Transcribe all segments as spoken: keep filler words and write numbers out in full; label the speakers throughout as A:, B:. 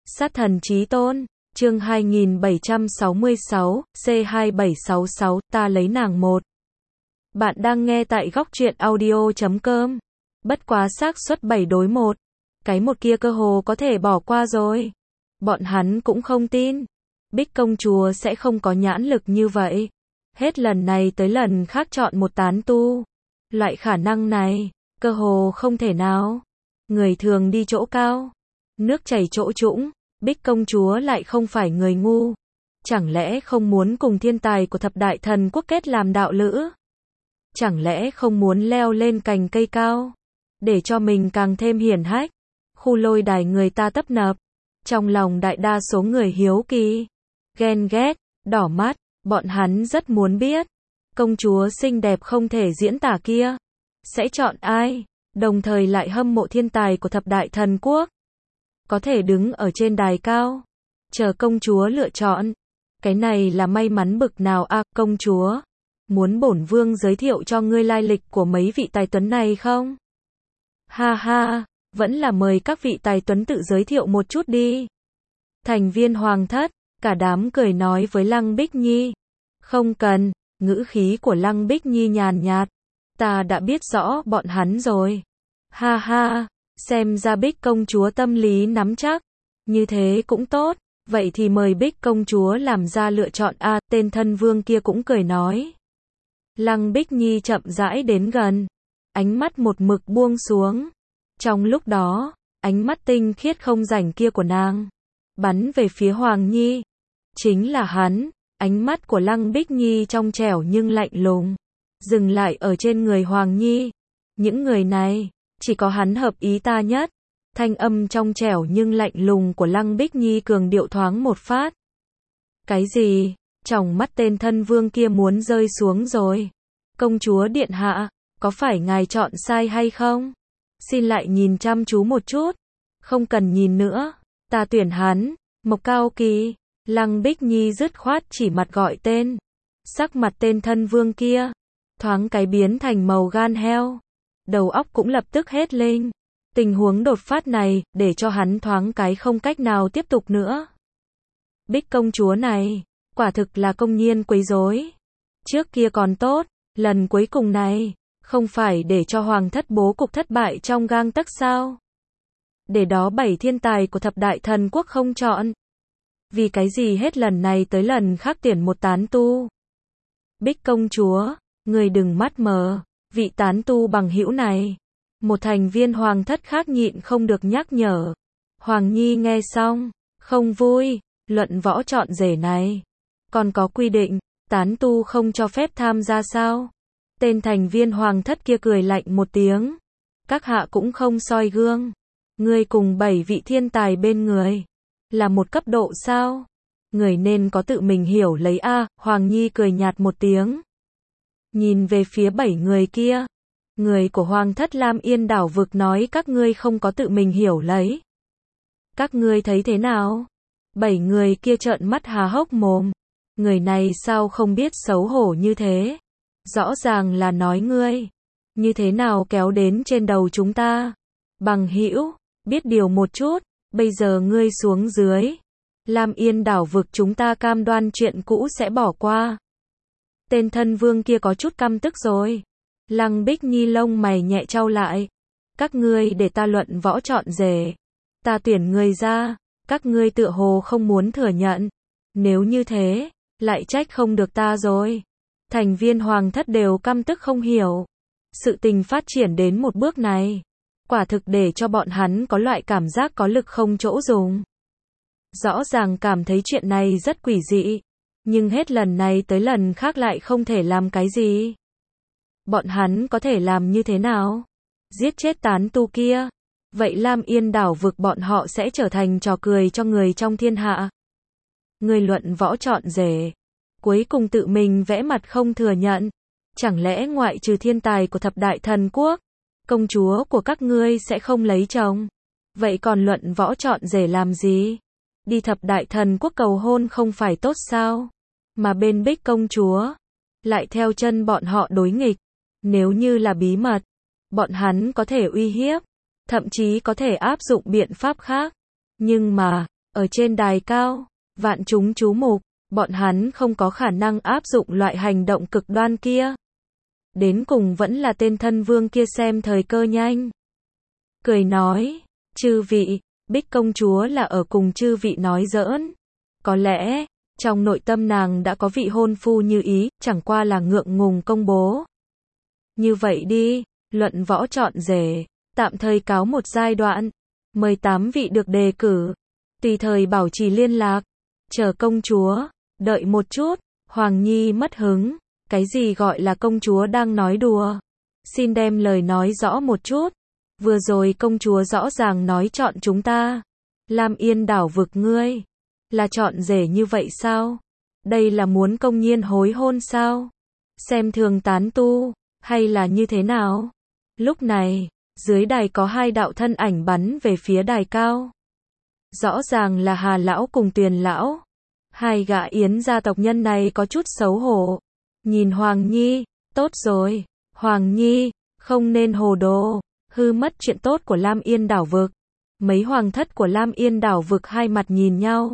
A: Sát thần chí tôn, chương hai nghìn bảy trăm sáu mươi sáu, C hai bảy sáu sáu, ta lấy nàng một. Bạn đang nghe tại góc truyện audio chấm com. Bất quá xác suất bảy đối một. Cái một kia cơ hồ có thể bỏ qua rồi. Bọn hắn cũng không tin. Bích công chúa sẽ không có nhãn lực như vậy. Hết lần này tới lần khác chọn một tán tu. Loại khả năng này, cơ hồ không thể nào. Người thường đi chỗ cao, nước chảy chỗ trũng. Bích công chúa lại không phải người ngu. Chẳng lẽ không muốn cùng thiên tài của thập đại thần quốc kết làm đạo lữ? Chẳng lẽ không muốn leo lên cành cây cao, để cho mình càng thêm hiển hách? Khu lôi đài người ta tấp nập. Trong lòng đại đa số người hiếu kỳ, ghen ghét, đỏ mắt, bọn hắn rất muốn biết. Công chúa xinh đẹp không thể diễn tả kia, sẽ chọn ai? Đồng thời lại hâm mộ thiên tài của thập đại thần quốc. Có thể đứng ở trên đài cao, chờ công chúa lựa chọn. Cái này là may mắn bực nào à, công chúa? Muốn bổn vương giới thiệu cho ngươi lai lịch của mấy vị tài tuấn này không? Ha ha, vẫn là mời các vị tài tuấn tự giới thiệu một chút đi. Thành viên hoàng thất, cả đám cười nói với Lăng Bích Nhi. Không cần, ngữ khí của Lăng Bích Nhi nhàn nhạt. Ta đã biết rõ bọn hắn rồi. Ha ha, xem ra Bích công chúa tâm lý nắm chắc. Như thế cũng tốt, vậy thì mời Bích công chúa làm ra lựa chọn a. À, tên thân vương kia cũng cười nói. Lăng Bích Nhi chậm rãi đến gần, ánh mắt một mực buông xuống. Trong lúc đó, ánh mắt tinh khiết không rảnh kia của nàng bắn về phía Hoàng Nhi. Chính là hắn. Ánh mắt của Lăng Bích Nhi trong trẻo nhưng lạnh lùng, dừng lại ở trên người Hoàng Nhi. Những người này, chỉ có hắn hợp ý ta nhất. Thanh âm trong trẻo nhưng lạnh lùng của Lăng Bích Nhi cường điệu thoáng một phát. Cái gì? Tròng mắt tên thân vương kia muốn rơi xuống rồi. Công chúa điện hạ, có phải ngài chọn sai hay không? Xin lại nhìn chăm chú một chút. Không cần nhìn nữa, ta tuyển hắn. Mộc Cao Kỳ. Lăng Bích Nhi dứt khoát chỉ mặt gọi tên. Sắc mặt tên thân vương kia thoáng cái biến thành màu gan heo. Đầu óc cũng lập tức hết lên. Tình huống đột phát này, để cho hắn thoáng cái không cách nào tiếp tục nữa. Bích công chúa này, quả thực là công nhiên quấy rối. Trước kia còn tốt, lần cuối cùng này, không phải để cho hoàng thất bố cục thất bại trong gang tấc sao? Để đó bảy thiên tài của thập đại thần quốc không chọn. Vì cái gì hết lần này tới lần khác tuyển một tán tu? Bích công chúa, người đừng mắt mờ, vị tán tu bằng hữu này. Một thành viên hoàng thất khác nhịn không được nhắc nhở. Hoàng Nhi nghe xong, không vui, luận võ chọn rể này. Còn có quy định, tán tu không cho phép tham gia sao? Tên thành viên hoàng thất kia cười lạnh một tiếng. Các hạ cũng không soi gương. Ngươi cùng bảy vị thiên tài bên người là một cấp độ sao? Người nên có tự mình hiểu lấy a. À, Hoàng Nhi cười nhạt một tiếng. Nhìn về phía bảy người kia. Người của Hoàng thất Lam Yên đảo vực nói các ngươi không có tự mình hiểu lấy. Các ngươi thấy thế nào? Bảy người kia trợn mắt há hốc mồm. Người này sao không biết xấu hổ như thế? Rõ ràng là nói ngươi. Như thế nào kéo đến trên đầu chúng ta? Bằng hữu, biết điều một chút. Bây giờ ngươi xuống dưới. Lam Yên đảo vực chúng ta cam đoan chuyện cũ sẽ bỏ qua. Tên thân vương kia có chút căm tức rồi. Lăng Bích Nhi lông mày nhẹ chau lại. Các ngươi để ta luận võ chọn rể. Ta tuyển người ra. Các ngươi tựa hồ không muốn thừa nhận. Nếu như thế, lại trách không được ta rồi. Thành viên hoàng thất đều căm tức không hiểu. Sự tình phát triển đến một bước này. Quả thực để cho bọn hắn có loại cảm giác có lực không chỗ dùng. Rõ ràng cảm thấy chuyện này rất quỷ dị. Nhưng hết lần này tới lần khác lại không thể làm cái gì. Bọn hắn có thể làm như thế nào? Giết chết tán tu kia. Vậy Lam Yên đảo vực bọn họ sẽ trở thành trò cười cho người trong thiên hạ. Người luận võ chọn rể. Cuối cùng tự mình vẽ mặt không thừa nhận. Chẳng lẽ ngoại trừ thiên tài của thập đại thần quốc, công chúa của các ngươi sẽ không lấy chồng? Vậy còn luận võ chọn rể làm gì? Đi thập đại thần quốc cầu hôn không phải tốt sao? Mà bên Bích công chúa lại theo chân bọn họ đối nghịch. Nếu như là bí mật, bọn hắn có thể uy hiếp, thậm chí có thể áp dụng biện pháp khác. Nhưng mà, Ở trên đài cao, vạn chúng chú mục, bọn hắn không có khả năng áp dụng loại hành động cực đoan kia. Đến cùng vẫn là tên thân vương kia xem thời cơ nhanh. Cười nói, chư vị, Bích công chúa là ở cùng chư vị nói giỡn. Có lẽ, trong nội tâm nàng đã có vị hôn phu như ý, chẳng qua là ngượng ngùng công bố. Như vậy đi, luận võ chọn rể, tạm thời cáo một giai đoạn, mười tám vị được đề cử, tùy thời bảo trì liên lạc, chờ công chúa, đợi một chút, Hoàng Nhi mất hứng, cái gì gọi là công chúa đang nói đùa, xin đem lời nói rõ một chút, vừa rồi công chúa rõ ràng nói chọn chúng ta, Lam Yên đảo vực ngươi, là chọn rể như vậy sao, đây là muốn công nhiên hối hôn sao, xem thường tán tu, hay là như thế nào, lúc này, dưới đài có hai đạo thân ảnh bắn về phía đài cao. Rõ ràng là Hà lão cùng Tuyền lão. Hai gã Yến gia tộc nhân này có chút xấu hổ. Nhìn Hoàng Nhi, tốt rồi, Hoàng Nhi, không nên hồ đồ, hư mất chuyện tốt của Lam Yên đảo vực. Mấy hoàng thất của Lam Yên đảo vực hai mặt nhìn nhau.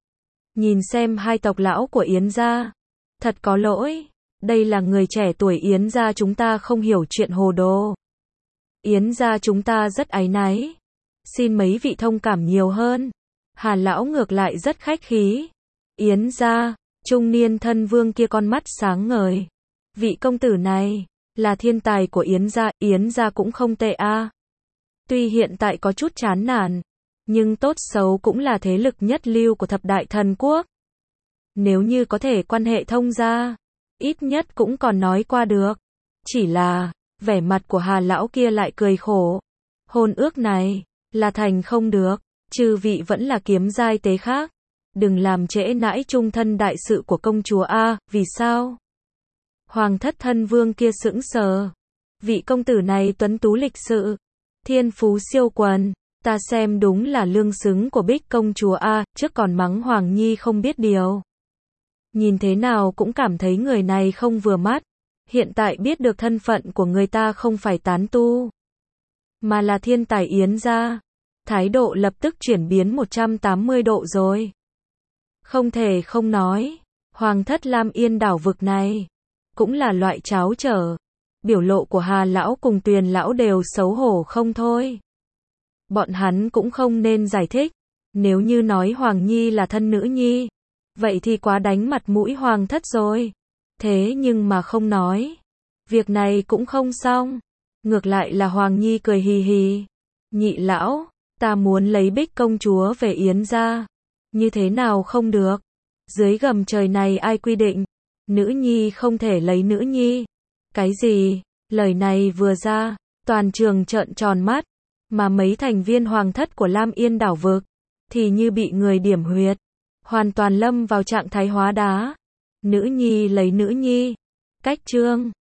A: Nhìn xem hai tộc lão của Yến gia. Thật có lỗi, đây là người trẻ tuổi Yến gia chúng ta không hiểu chuyện hồ đồ. Yến gia chúng ta rất áy náy. Xin mấy vị thông cảm nhiều hơn. Hà lão ngược lại rất khách khí. Yến gia, trung niên thân vương kia con mắt sáng ngời. Vị công tử này, là thiên tài của Yến gia, Yến gia cũng không tệ a. Tuy hiện tại có chút chán nản, nhưng tốt xấu cũng là thế lực nhất lưu của thập đại thần quốc. Nếu như có thể quan hệ thông gia, ít nhất cũng còn nói qua được. Chỉ là, vẻ mặt của Hà lão kia lại cười khổ. Hôn ước này, là thành không được, chư vị vẫn là kiếm giai tế khác. Đừng làm trễ nãi trung thân đại sự của công chúa a, vì sao? Hoàng thất thân vương kia sững sờ. Vị công tử này tuấn tú lịch sự, thiên phú siêu quần, ta xem đúng là lương xứng của Bích công chúa a, trước còn mắng Hoàng Nhi không biết điều. Nhìn thế nào cũng cảm thấy người này không vừa mắt. Hiện tại biết được thân phận của người ta không phải tán tu, mà là thiên tài Yến gia. Thái độ lập tức chuyển biến một trăm tám mươi độ rồi. Không thể không nói, Hoàng thất Lam Yên đảo vực này, cũng là loại cháo trở. Biểu lộ của Hà lão cùng Tuyền lão đều xấu hổ không thôi. Bọn hắn cũng không nên giải thích. Nếu như nói Hoàng Nhi là thân nữ nhi, vậy thì quá đánh mặt mũi Hoàng thất rồi. Thế nhưng mà không nói, việc này cũng không xong. Ngược lại là Hoàng Nhi cười hì hì. Nhị lão, ta muốn lấy Bích công chúa về Yến gia. Như thế nào không được? Dưới gầm trời này ai quy định? Nữ nhi không thể lấy nữ nhi. Cái gì? Lời này vừa ra, toàn trường trợn tròn mắt. Mà mấy thành viên hoàng thất của Lam Yên đảo vực, thì như bị người điểm huyệt. Hoàn toàn lâm vào trạng thái hóa đá. Nữ nhi lấy nữ nhi. Cách chương.